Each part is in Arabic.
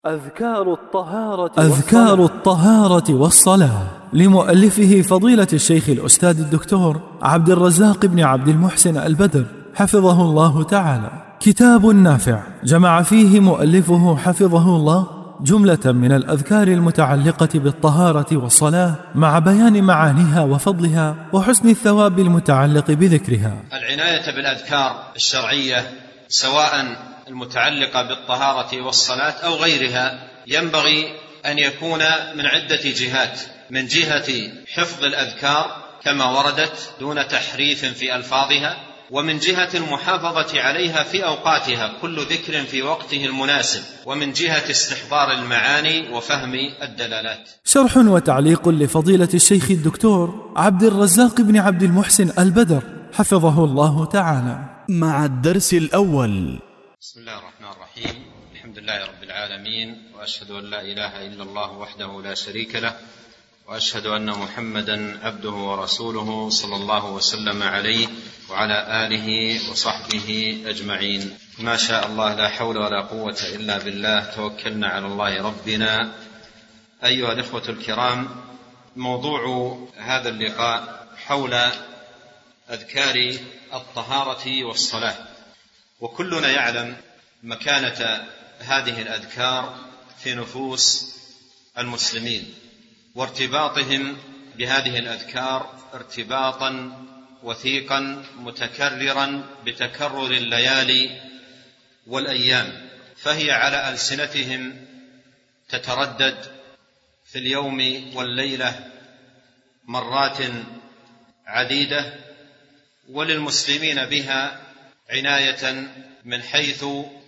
أذكار الطهارة والصلاة لمؤلفه فضيلة الشيخ الأستاذ الدكتور عبد الرزاق بن عبد المحسن البدر حفظه الله تعالى. كتاب نافع جمع فيه مؤلفه حفظه الله جملة من الأذكار المتعلقة بالطهارة والصلاة مع بيان معانيها وفضلها وحسن الثواب المتعلق بذكرها. العناية بالأذكار الشرعية سواء المتعلقة بالطهارة والصلاة أو غيرها ينبغي أن يكون من عدة جهات: من جهة حفظ الأذكار كما وردت دون تحريف في ألفاظها، ومن جهة المحافظة عليها في أوقاتها كل ذكر في وقته المناسب، ومن جهة استحضار المعاني وفهم الدلالات. شرح وتعليق لفضيلة الشيخ الدكتور عبد الرزاق بن عبد المحسن البدر حفظه الله تعالى مع الدرس الأول. بسم الله الرحمن الرحيم. الحمد لله رب العالمين، وأشهد أن لا إله إلا الله وحده لا شريك له، وأشهد أن محمدا عبده ورسوله صلى الله وسلم عليه وعلى آله وصحبه أجمعين. ما شاء الله، لا حول ولا قوة إلا بالله، توكلنا على الله ربنا. أيها الإخوة الكرام، موضوع هذا اللقاء حول أذكار الطهارة والصلاة، وكلنا يعلم مكانة هذه الأذكار في نفوس المسلمين، وارتباطهم بهذه الأذكار ارتباطا وثيقا متكررا بتكرر الليالي والأيام، فهي على ألسنتهم تتردد في اليوم والليلة مرات عديدة، وللمسلمين بها عناية من حيث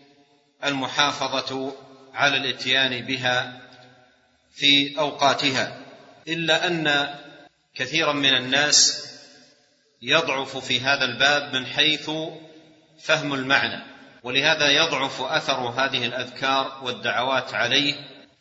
المحافظة على الاتيان بها في أوقاتها، إلا أن كثيرا من الناس يضعف في هذا الباب من حيث فهم المعنى، ولهذا يضعف أثر هذه الأذكار والدعوات عليه،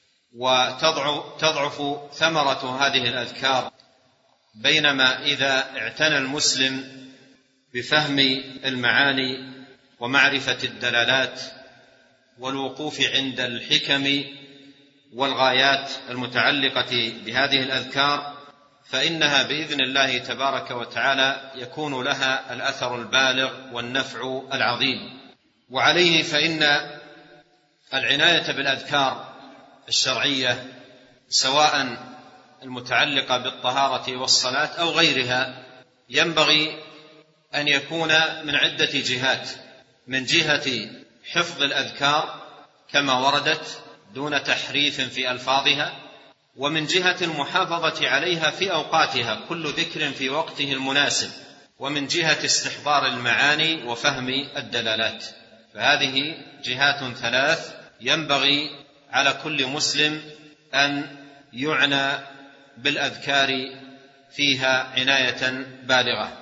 وتضعف ثمرة هذه الأذكار. بينما إذا اعتنى المسلم بفهم المعاني ومعرفة الدلالات والوقوف عند الحكم والغايات المتعلقة بهذه الأذكار، فإنها بإذن الله تبارك وتعالى يكون لها الأثر البالغ والنفع العظيم. وعليه فإن العناية بالأذكار الشرعية سواء المتعلقة بالطهارة والصلاة أو غيرها ينبغي أن يكون من عدة جهات: من جهة حفظ الأذكار كما وردت دون تحريف في ألفاظها، ومن جهة المحافظة عليها في أوقاتها كل ذكر في وقته المناسب، ومن جهة استحضار المعاني وفهم الدلالات. فهذه جهات ثلاث ينبغي على كل مسلم أن يعنى بالأذكار فيها عناية بالغة.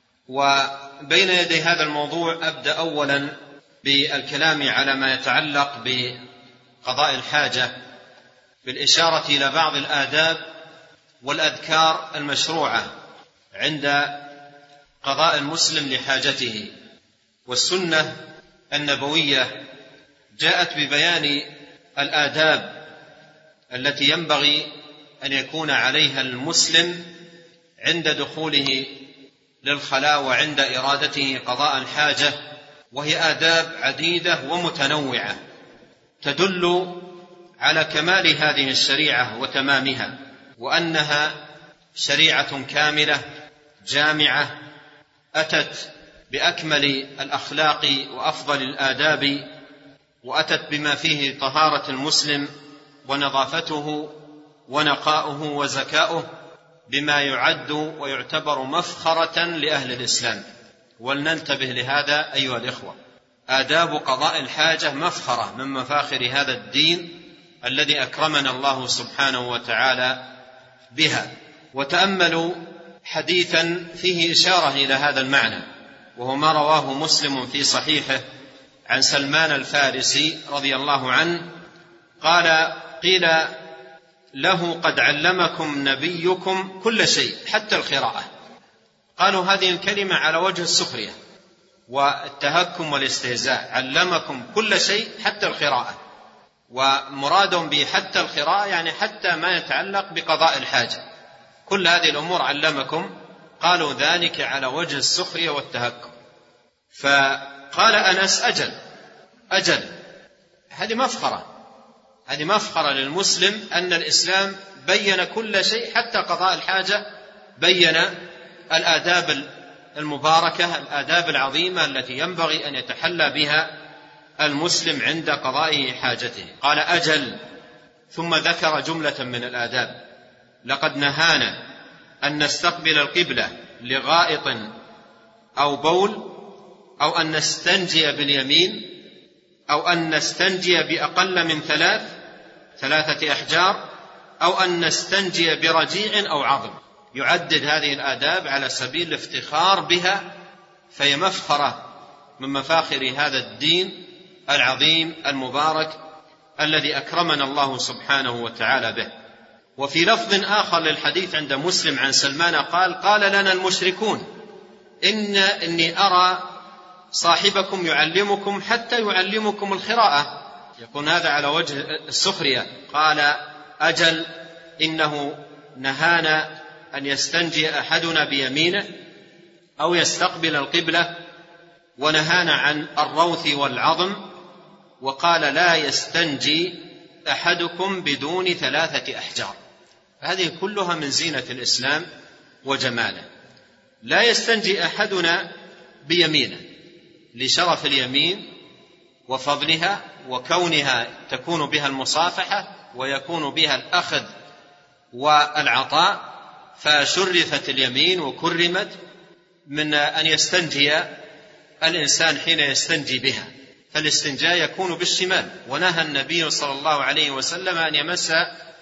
وبين يدي هذا الموضوع أبدأ أولا بالكلام على ما يتعلق بقضاء الحاجة، بالإشارة إلى بعض الآداب والأذكار المشروعة عند قضاء المسلم لحاجته. والسنة النبوية جاءت ببيان الآداب التي ينبغي أن يكون عليها المسلم عند دخوله للخلاء وعند إرادته قضاء الحاجة، وهي آداب عديدة ومتنوعة تدل على كمال هذه الشريعة وتمامها، وأنها شريعة كاملة جامعة أتت بأكمل الأخلاق وأفضل الآداب، وأتت بما فيه طهارة المسلم ونظافته ونقاؤه وزكاؤه، بما يعد ويعتبر مفخرة لأهل الإسلام. ولننتبه لهذا أيها الإخوة، آداب قضاء الحاجة مفخرة من مفاخر هذا الدين الذي أكرمنا الله سبحانه وتعالى بها. وتأملوا حديثا فيه إشارة إلى هذا المعنى، وهو ما رواه مسلم في صحيحه عن سلمان الفارسي رضي الله عنه قال: قيل له: قد علمكم نبيكم كل شيء حتى القراءة. قالوا هذه الكلمة على وجه السخرية والتهكم والاستهزاء، علمكم كل شيء حتى القراءة. ومراد به حتى القراءة يعني حتى ما يتعلق بقضاء الحاجة. كل هذه الأمور علمكم. قالوا ذلك على وجه السخرية والتهكم. فقال أنس أجل. هذه مفخرة للمسلم أن الإسلام بين كل شيء حتى قضاء الحاجة، بين الآداب المباركة، الآداب العظيمة التي ينبغي أن يتحلى بها المسلم عند قضاء حاجته. قال أجل، ثم ذكر جملة من الآداب: لقد نهانا أن نستقبل القبلة لغائط أو بول، أو أن نستنجي باليمين، أو أن نستنجي بأقل من 3 أحجار، أو أن نستنجي برجيع أو عظم. يعدد هذه الآداب على سبيل الافتخار بها، فهي مفخرة من مفاخر هذا الدين العظيم المبارك الذي أكرمنا الله سبحانه وتعالى به. وفي لفظ آخر للحديث عند مسلم عن سلمان قال لنا المشركون إني أرى صاحبكم يعلمكم حتى يعلمكم القراءة. يكون هذا على وجه السخرية. قال أجل، إنه نهانا أن يستنجي أحدنا بيمينه أو يستقبل القبلة، ونهانا عن الروث والعظم، وقال لا يستنجي أحدكم بدون 3 أحجار. هذه كلها من زينة الإسلام وجماله. لا يستنجي أحدنا بيمينه لشرف اليمين وفضلها، وكونها تكون بها المصافحة ويكون بها الأخذ والعطاء، فشرفت اليمين وكرمت من أن يستنجي الإنسان حين يستنجي بها. فالاستنجاء يكون بالشمال، ونهى النبي صلى الله عليه وسلم أن يمس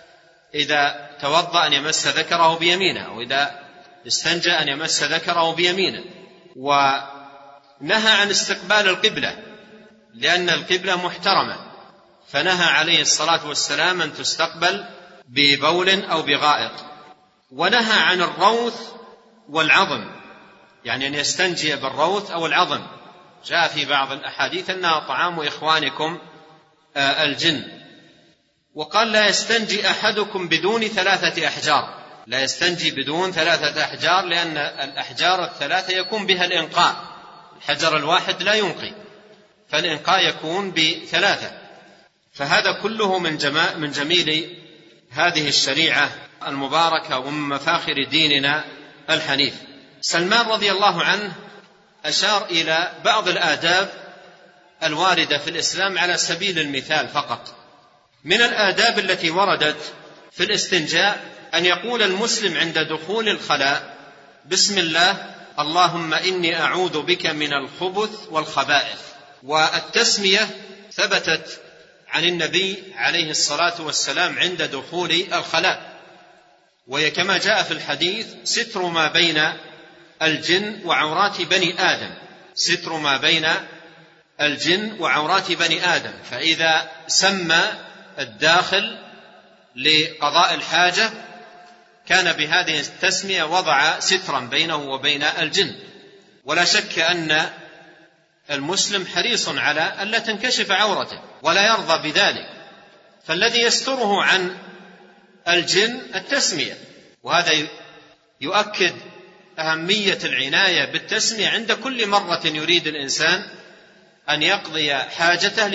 إذا توضأ أن يمس ذكره بيمينه، وإذا استنجى أن يمس ذكره بيمينه. ونهى عن استقبال القبلة لأن القبلة محترمة، فنهى عليه الصلاة والسلام أن تستقبل ببول أو بغائط. ونهى عن الروث والعظم، يعني أن يستنجي بالروث أو العظم. جاء في بعض الأحاديث أنها طعام إخوانكم الجن. وقال لا يستنجي أحدكم بدون 3 أحجار. لا يستنجي بدون 3 أحجار، لأن الأحجار 3 يكون بها الإنقاء، الحجر الواحد لا ينقي، فالإنقاء يكون ب3. فهذا كله من جميل هذه الشريعة المباركة ومن مفاخر ديننا الحنيف. سلمان رضي الله عنه أشار إلى بعض الآداب الواردة في الإسلام على سبيل المثال فقط. من الآداب التي وردت في الاستنجاء أن يقول المسلم عند دخول الخلاء: بسم الله، اللهم إني أعوذ بك من الخبث والخبائث. والتسمية ثبتت عن النبي عليه الصلاة والسلام عند دخول الخلاء، وهي كما جاء في الحديث: ستر ما بين الجن وعورات بني آدم. ستر ما بين الجن وعورات بني آدم. فإذا سمى الداخل لقضاء حاجة كان بهذه التسمية وضع سترا بينه وبين الجن. ولا شك أن المسلم حريص على أن لا تنكشف عورته ولا يرضى بذلك، فالذي يستره عن الجن التسمية. وهذا يؤكد أهمية العناية بالتسمية عند كل مرة يريد الإنسان أن يقضي حاجته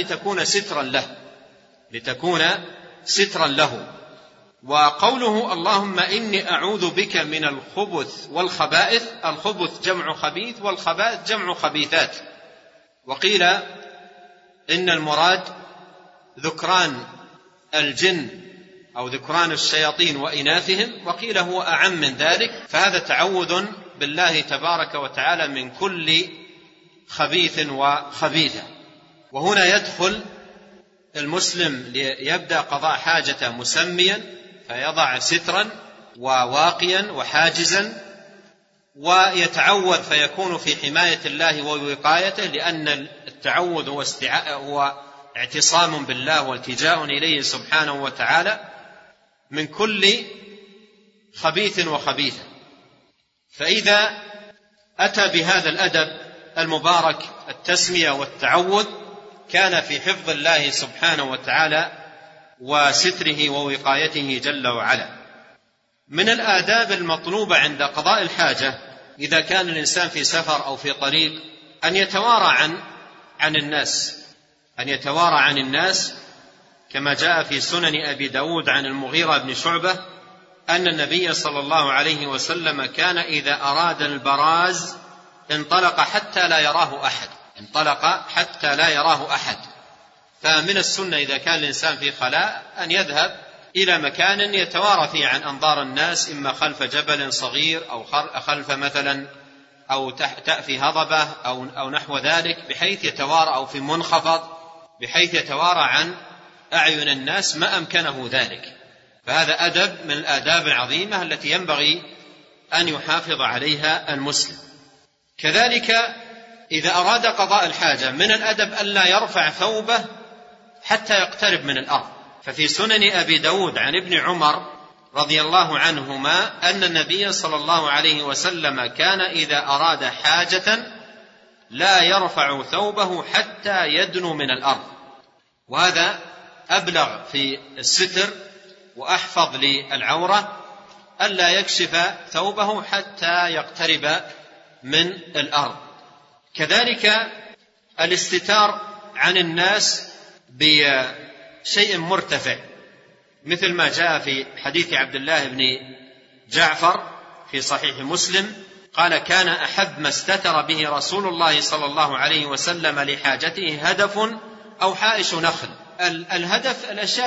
لتكون سترا له. وقوله اللهم إني أعوذ بك من الخبث والخبائث، الخبث جمع خبيث والخبائث جمع خبيثات. وقيل إن المراد ذكران الجن أو ذكران الشياطين وإناثهم، وقيل هو أعم من ذلك. فهذا تعوذ بالله تبارك وتعالى من كل خبيث وخبيثة. وهنا يدخل المسلم ليبدأ قضاء حاجته مسميا، فيضع سترا وواقيا وحاجزا، ويتعوذ فيكون في حماية الله ووقايته، لأن التعوذ هو اعتصام بالله والتجاء إليه سبحانه وتعالى من كل خبيث وخبيثة. فإذا أتى بهذا الأدب المبارك التسمية والتعوذ كان في حفظ الله سبحانه وتعالى وستره ووقايته جل وعلا. من الآداب المطلوبة عند قضاء الحاجة إذا كان الإنسان في سفر أو في طريق أن يتوارى عن الناس كما جاء في سنن أبي داود عن المغيرة بن شعبة أن النبي صلى الله عليه وسلم كان إذا أراد البراز انطلق حتى لا يراه أحد. فمن السنة إذا كان الإنسان في خلاء أن يذهب إلى مكان يتوارى فيه عن أنظار الناس، إما خلف جبل صغير أو خلف مثلا أو تأفي هضبة أو نحو ذلك، بحيث يتوارى، أو في منخفض بحيث يتوارى عن أعين الناس ما أمكنه ذلك. فهذا أدب من الآداب العظيمة التي ينبغي أن يحافظ عليها المسلم. كذلك إذا أراد قضاء الحاجة من الأدب ألا يرفع ثوبه حتى يقترب من الأرض. ففي سنن أبي داود عن ابن عمر رضي الله عنهما أن النبي صلى الله عليه وسلم كان إذا أراد حاجة لا يرفع ثوبه حتى يدنو من الأرض، وهذا أبلغ في الستر وأحفظ للعورة ألا يكشف ثوبه حتى يقترب من الأرض. كذلك الاستتار عن الناس بشيء مرتفع، مثل ما جاء في حديث عبد الله بن جعفر في صحيح مسلم قال: كان أحب ما استتر به رسول الله صلى الله عليه وسلم لحاجته هدف أو حائش نخل. الهدف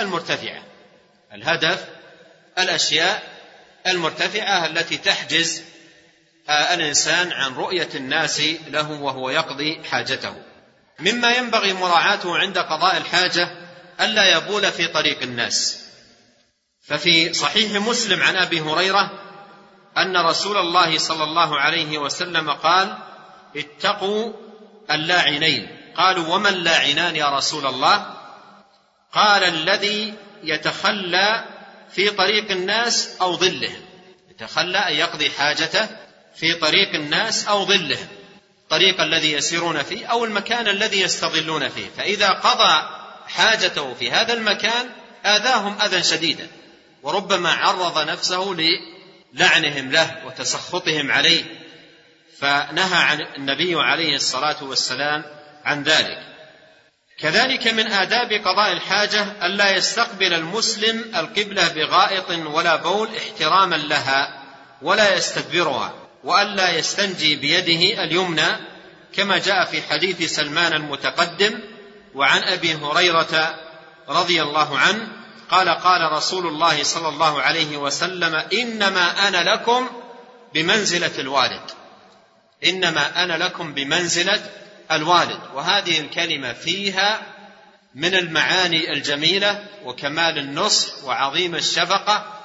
الأشياء المرتفعة التي تحجز الإنسان عن رؤية الناس له وهو يقضي حاجته. مما ينبغي مراعاته عند قضاء الحاجة ألا يبول في طريق الناس. ففي صحيح مسلم عن أبي هريرة أن رسول الله صلى الله عليه وسلم قال: اتقوا اللاعنين. قالوا: وما اللاعنان يا رسول الله؟ قال: الذي يتخلى في طريق الناس أو ظلهم. يتخلى أن يقضي حاجته في طريق الناس أو ظلهم، الطريق الذي يسيرون فيه أو المكان الذي يستظلون فيه، فإذا قضى حاجته في هذا المكان آذاهم أذى شديدا، وربما عرض نفسه للعنهم له وتسخطهم عليه، فنهى عن النبي عليه الصلاة والسلام عن ذلك. كذلك من آداب قضاء الحاجة ألا يستقبل المسلم القبلة بغائط ولا بول احتراما لها ولا يستدبرها، وألا يستنجي بيده اليمنى كما جاء في حديث سلمان المتقدم. وعن أبي هريرة رضي الله عنه قال: قال رسول الله صلى الله عليه وسلم: إنما أنا لكم بمنزلة الوالد. إنما أنا لكم بمنزلة الوالد. وهذه الكلمة فيها من المعاني الجميلة وكمال النصح وعظيم الشفقة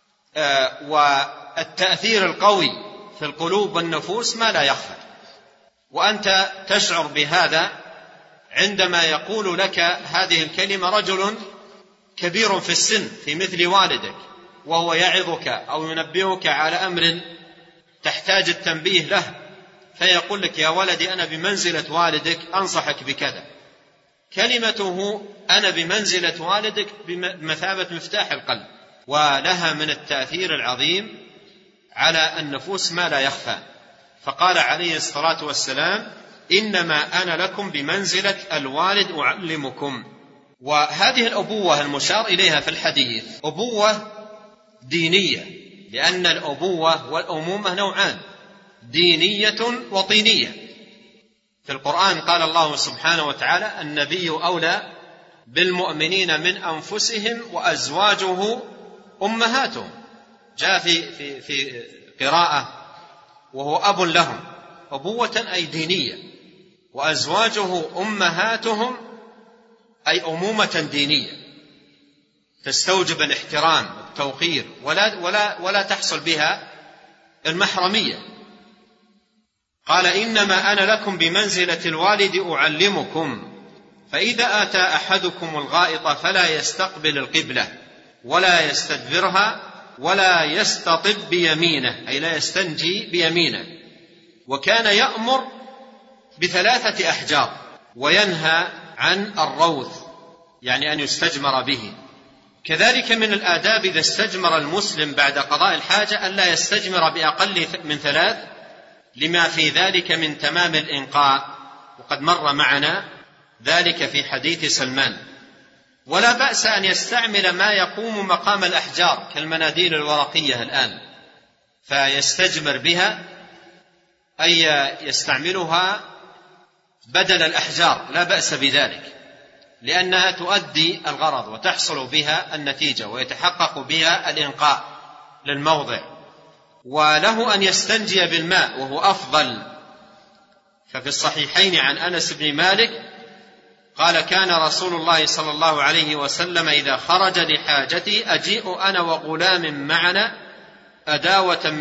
والتأثير القوي في القلوب والنفوس ما لا يخفى. وأنت تشعر بهذا عندما يقول لك هذه الكلمة رجل كبير في السن في مثل والدك، وهو يعظك أو ينبهك على أمر تحتاج التنبيه له، فيقول لك: يا ولدي أنا بمنزلة والدك أنصحك بكذا. كلمته أنا بمنزلة والدك بمثابة مفتاح القلب، ولها من التأثير العظيم على النفوس ما لا يخفى. فقال عليه الصلاة والسلام: إنما أنا لكم بمنزلة الوالد أعلمكم. وهذه الأبوة المشار إليها في الحديث أبوة دينية، لأن الأبوة والأمومة نوعان: دينية وطينية. في القرآن قال الله سبحانه وتعالى: النبي أولى بالمؤمنين من أنفسهم وأزواجه أمهاتهم. جاء في قراءة وهو أب لهم، أبوة أي دينية، وأزواجه أمهاتهم أي أمومة دينية تستوجب الاحترام والتوقير ولا تحصل بها المحرمية. قال: إنما أنا لكم بمنزلة الوالد أعلمكم. فإذا أتى أحدكم الغائط فلا يستقبل القبلة ولا يستدبرها ولا يستطب بيمينه، أي لا يستنجي بيمينه. وكان يأمر ب3 أحجار وينهى عن الروث، يعني أن يستجمر به، كذلك من الآداب إذا استجمر المسلم بعد قضاء الحاجة أن لا يستجمر بأقل من 3 لما في ذلك من تمام الإنقاء، وقد مر معنا ذلك في حديث سلمان. ولا بأس أن يستعمل ما يقوم مقام الأحجار كالمناديل الورقية الآن، فيستجمر بها، أي يستعملها بدل الأحجار، لا بأس بذلك، لأنها تؤدي الغرض وتحصل بها النتيجة ويتحقق بها الإنقاء للموضع. وله أن يستنجي بالماء وهو أفضل، ففي الصحيحين عن أنس بن مالك قال: كان رسول الله صلى الله عليه وسلم إذا خرج لحاجته أجيء أنا وغلام معنا أداوة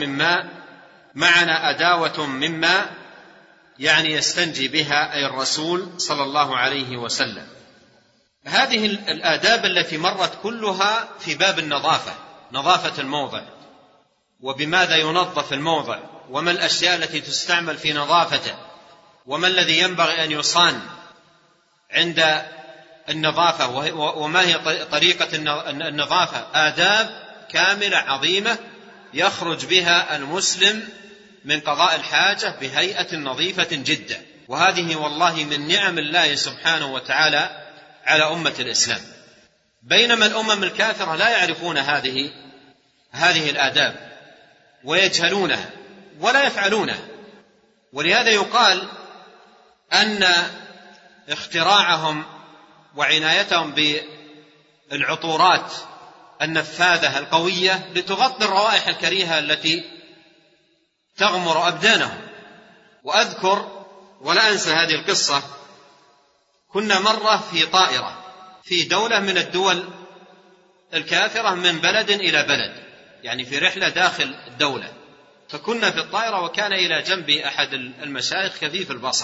من ماء، يعني يستنجي بها أي الرسول صلى الله عليه وسلم. هذه الآداب التي مرت كلها في باب النظافة، نظافة الموضع، وبماذا ينظف الموضع، وما الأشياء التي تستعمل في نظافته، وما الذي ينبغي أن يصان عند النظافة، وما هي طريقة النظافة. آداب كاملة عظيمة يخرج بها المسلم من قضاء الحاجة بهيئة نظيفة جدا، وهذه والله من نعم الله سبحانه وتعالى على أمة الإسلام، بينما الأمم الكافرة لا يعرفون هذه الآداب ويجهلونها ولا يفعلونها. ولهذا يقال أن اختراعهم وعنايتهم بالعطورات النفاذة القوية لتغطي الروائح الكريهة التي تغمر أبدانهم. وأذكر ولا أنسى هذه القصة، كنا مرة في طائرة في دولة من الدول الكافرة من بلد إلى بلد، يعني في رحلة داخل الدولة، فكنا في الطائرة وكان إلى جنبي أحد المشايخ كثيف البصر،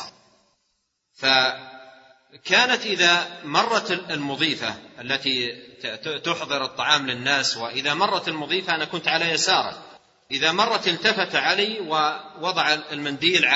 فكانت إذا مرت المضيفة التي تحضر الطعام للناس، وإذا مرت المضيفة أنا كنت على يساره، إذا مرت التفت علي ووضع المنديل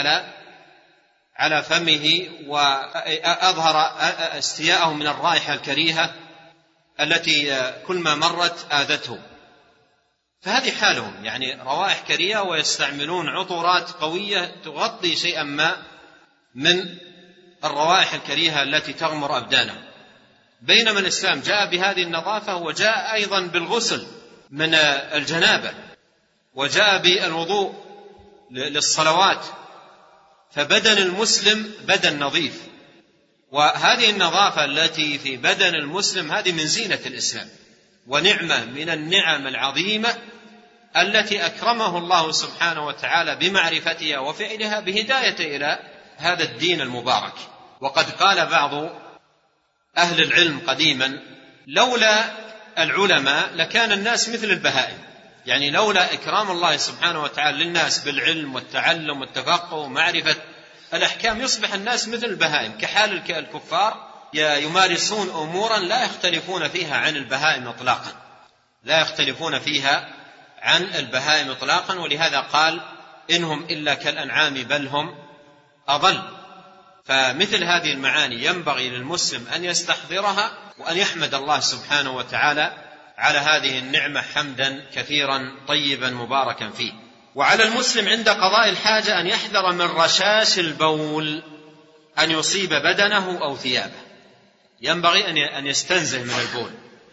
على فمه وأظهر استياءه من الرائحة الكريهة التي كل ما مرت آذته. فهذه حالهم، يعني روائح كريهة ويستعملون عطورات قوية تغطي شيئا ما من الروائح الكريهة التي تغمر أبدانهم، بينما الإسلام جاء بهذه النظافة، وجاء أيضا بالغسل من الجنابة، وجاء بالوضوء للصلوات، فبدن المسلم بدن نظيف. وهذه النظافة التي في بدن المسلم هذه من زينة الإسلام، ونعمة من النعم العظيمة التي أكرمه الله سبحانه وتعالى بمعرفتها وفعلها بهداية إلى هذا الدين المبارك. وقد قال بعض أهل العلم قديما: لولا العلماء لكان الناس مثل البهائم، يعني لولا إكرام الله سبحانه وتعالى للناس بالعلم والتعلم والتفقه ومعرفة الأحكام يصبح الناس مثل البهائم، كحال الكفار يمارسون أمورا لا يختلفون فيها عن البهائم إطلاقا، لا يختلفون فيها عن البهائم إطلاقا. ولهذا قال: إنهم إلا كالأنعام بل هم أضل. فمثل هذه المعاني ينبغي للمسلم أن يستحضرها، وأن يحمد الله سبحانه وتعالى على هذه النعمة حمدا كثيرا طيبا مباركا فيه. وعلى المسلم عند قضاء الحاجة أن يحذر من رشاش البول أن يصيب بدنه أو ثيابه، ينبغي أن يستنزه من البول،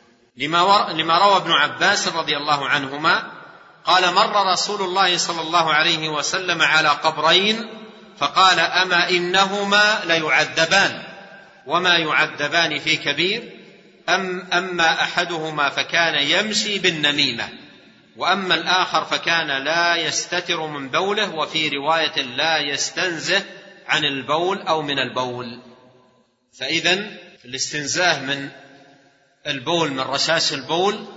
لما روى ابن عباس رضي الله عنهما قال: مر رسول الله صلى الله عليه وسلم على قبرين فقال: أما إنهما ليعذبان وما يعذبان في كبير، أما أحدهما فكان يمشي بالنميمة، وأما الآخر فكان لا يستتر من بوله، وفي رواية لا يستنزه عن البول أو من البول. فإذن الاستنزاه من البول، من رشاش البول،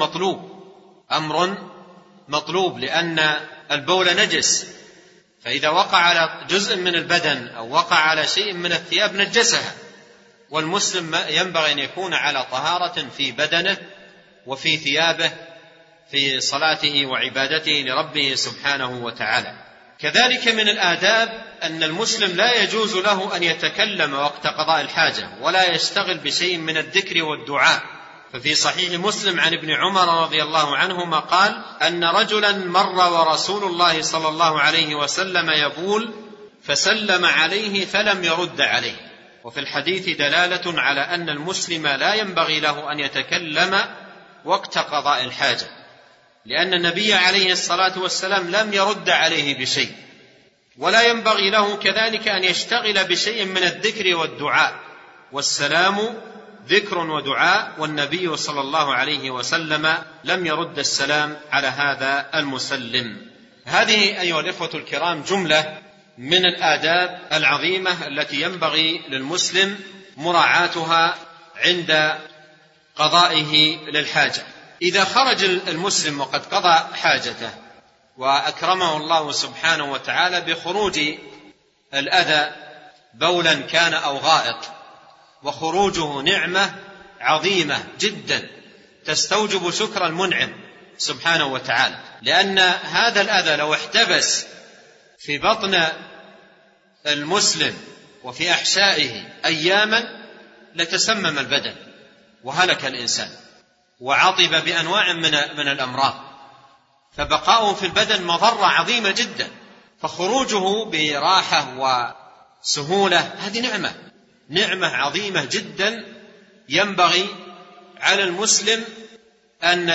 أمر مطلوب لأن البول نجس، فإذا وقع على جزء من البدن أو وقع على شيء من الثياب نجسها. والمسلم ينبغي أن يكون على طهارة في بدنه وفي ثيابه في صلاته وعبادته لربه سبحانه وتعالى. كذلك من الآداب أن المسلم لا يجوز له أن يتكلم وقت قضاء الحاجة، ولا يشتغل بشيء من الذكر والدعاء، ففي صحيح مسلم عن ابن عمر رضي الله عنهما قال أن رجلا مر ورسول الله صلى الله عليه وسلم يبول فسلم عليه فلم يرد عليه. وفي الحديث دلالة على أن المسلم لا ينبغي له أن يتكلم وقت قضاء الحاجة، لأن النبي عليه الصلاة والسلام لم يرد عليه بشيء، ولا ينبغي له كذلك أن يشتغل بشيء من الذكر والدعاء، والسلام ذكر ودعاء، والنبي صلى الله عليه وسلم لم يرد السلام على هذا المسلم. هذه أيها الإخوة الكرام جملة من الآداب العظيمة التي ينبغي للمسلم مراعاتها عند قضائه للحاجة. إذا خرج المسلم وقد قضى حاجته وأكرمه الله سبحانه وتعالى بخروج الأذى بولا كان أو غائط، وخروجه نعمة عظيمة جدا تستوجب شكر المنعم سبحانه وتعالى، لأن هذا الأذى لو احتبس في بطن المسلم وفي أحشائه أياما لتسمم البدن وهلك الإنسان وعطب بأنواع من الأمراض، فبقاؤه في البدن مضرة عظيمة جدا، فخروجه براحة وسهولة هذه نعمة عظيمة جدا ينبغي على المسلم أن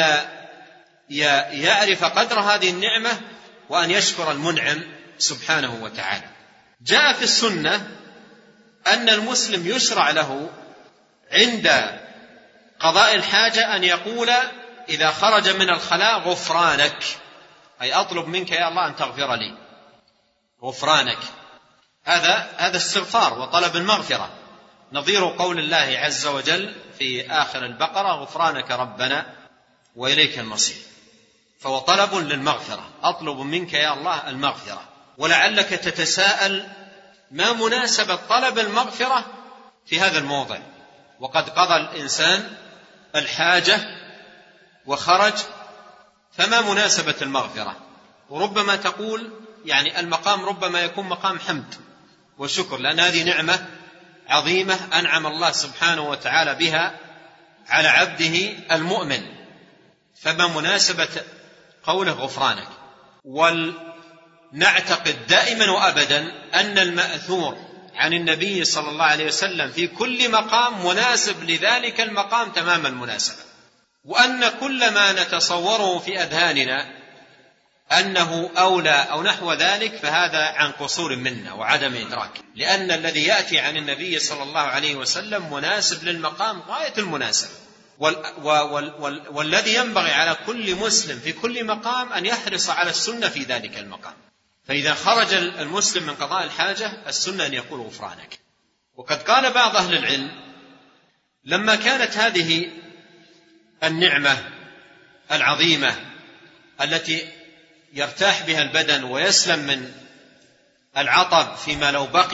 يعرف قدر هذه النعمة وأن يشكر المنعم سبحانه وتعالى. جاء في السنة أن المسلم يشرع له عند قضاء الحاجة أن يقول إذا خرج من الخلاء غفرانك، أي أطلب منك يا الله أن تغفر لي، غفرانك. هذا استغفار وطلب المغفرة، نظير قول الله عز وجل في آخر البقرة غفرانك ربنا وإليك المصير، فهو طلب للمغفرة، أطلب منك يا الله المغفرة. ولعلك تتساءل ما مناسبة طلب المغفرة في هذا الموضع، وقد قضى الإنسان الحاجة وخرج، فما مناسبة المغفرة؟ وربما تقول يعني المقام ربما يكون مقام حمد وشكر، لأن هذه نعمة عظيمة أنعم الله سبحانه وتعالى بها على عبده المؤمن، فما مناسبة قوله غفرانك؟ ونعتقد دائما وأبدا أن المأثور عن النبي صلى الله عليه وسلم في كل مقام مناسب لذلك المقام تمام المناسبة، وأن كل ما نتصوره في أذهاننا أنه أولى أو نحو ذلك فهذا عن قصور منا وعدم إدراك، لأن الذي يأتي عن النبي صلى الله عليه وسلم مناسب للمقام غاية المناسبة، والذي ينبغي على كل مسلم في كل مقام أن يحرص على السنة في ذلك المقام. فإذا خرج المسلم من قضاء الحاجة السنة أن يقول غفرانك. وقد قال بعض أهل العلم لما كانت هذه النعمة العظيمة التي يرتاح بها البدن ويسلم من العطب فيما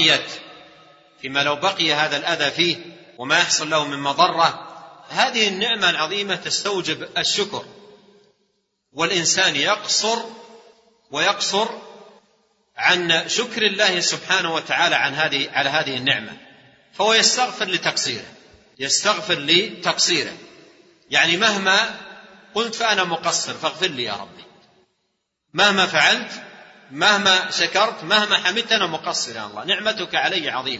لو بقي هذا الأذى فيه وما يحصل له من مضرة، هذه النعمة العظيمة تستوجب الشكر، والإنسان يقصر عن شكر الله سبحانه وتعالى على هذه النعمة، فهو يستغفر لتقصيره، يعني مهما قلت فأنا مقصر فاغفر لي يا ربي، مهما فعلت مهما شكرت مهما حمدت أنا مقصر يا الله، نعمتك علي عظيمة،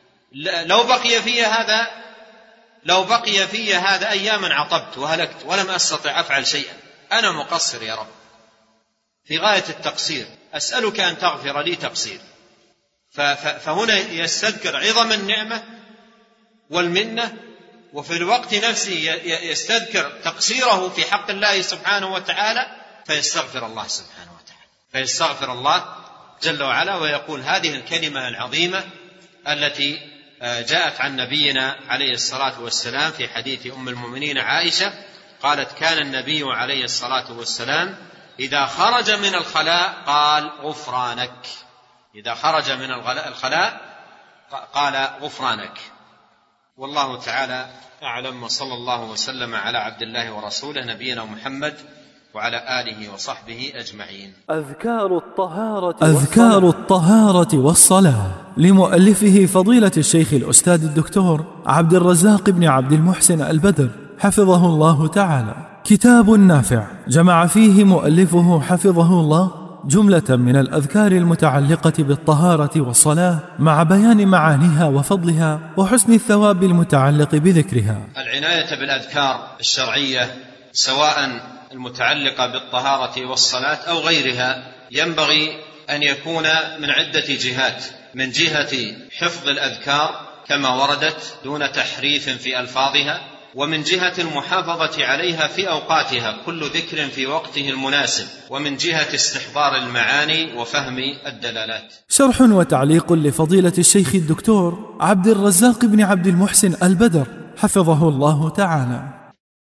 لو بقي في هذا أياما عطبت وهلكت ولم أستطع أفعل شيئا، أنا مقصر يا رب في غاية التقصير، أسألك أن تغفر لي تقصير. فهنا يستذكر عظم النعمة والمنة، وفي الوقت نفسه يستذكر تقصيره في حق الله سبحانه وتعالى، فيستغفر الله سبحانه وتعالى، فيستغفر الله جل وعلا، ويقول هذه الكلمة العظيمة التي جاءت عن نبينا عليه الصلاة والسلام في حديث أم المؤمنين عائشة قالت كان النبي عليه الصلاة والسلام إذا خرج من الخلاء قال غفرانك، إذا خرج من الخلاء قال غفرانك. والله تعالى أعلم، وصلى الله وسلم على عبد الله ورسوله نبينا محمد وعلى آله وصحبه أجمعين. أذكار الطهارة والصلاة لمؤلفه فضيلة الشيخ الأستاذ الدكتور عبد الرزاق بن عبد المحسن البدر حفظه الله تعالى. كتاب نافع جمع فيه مؤلفه حفظه الله جملة من الأذكار المتعلقة بالطهارة والصلاة مع بيان معانيها وفضلها وحسن الثواب المتعلق بذكرها. العناية بالأذكار الشرعية سواء المتعلقة بالطهارة والصلاة أو غيرها ينبغي أن يكون من عدة جهات: من جهة حفظ الأذكار كما وردت دون تحريف في ألفاظها، ومن جهة المحافظة عليها في أوقاتها كل ذكر في وقته المناسب، ومن جهة استحضار المعاني وفهم الدلالات. شرح وتعليق لفضيلة الشيخ الدكتور عبد الرزاق بن عبد المحسن البدر حفظه الله تعالى.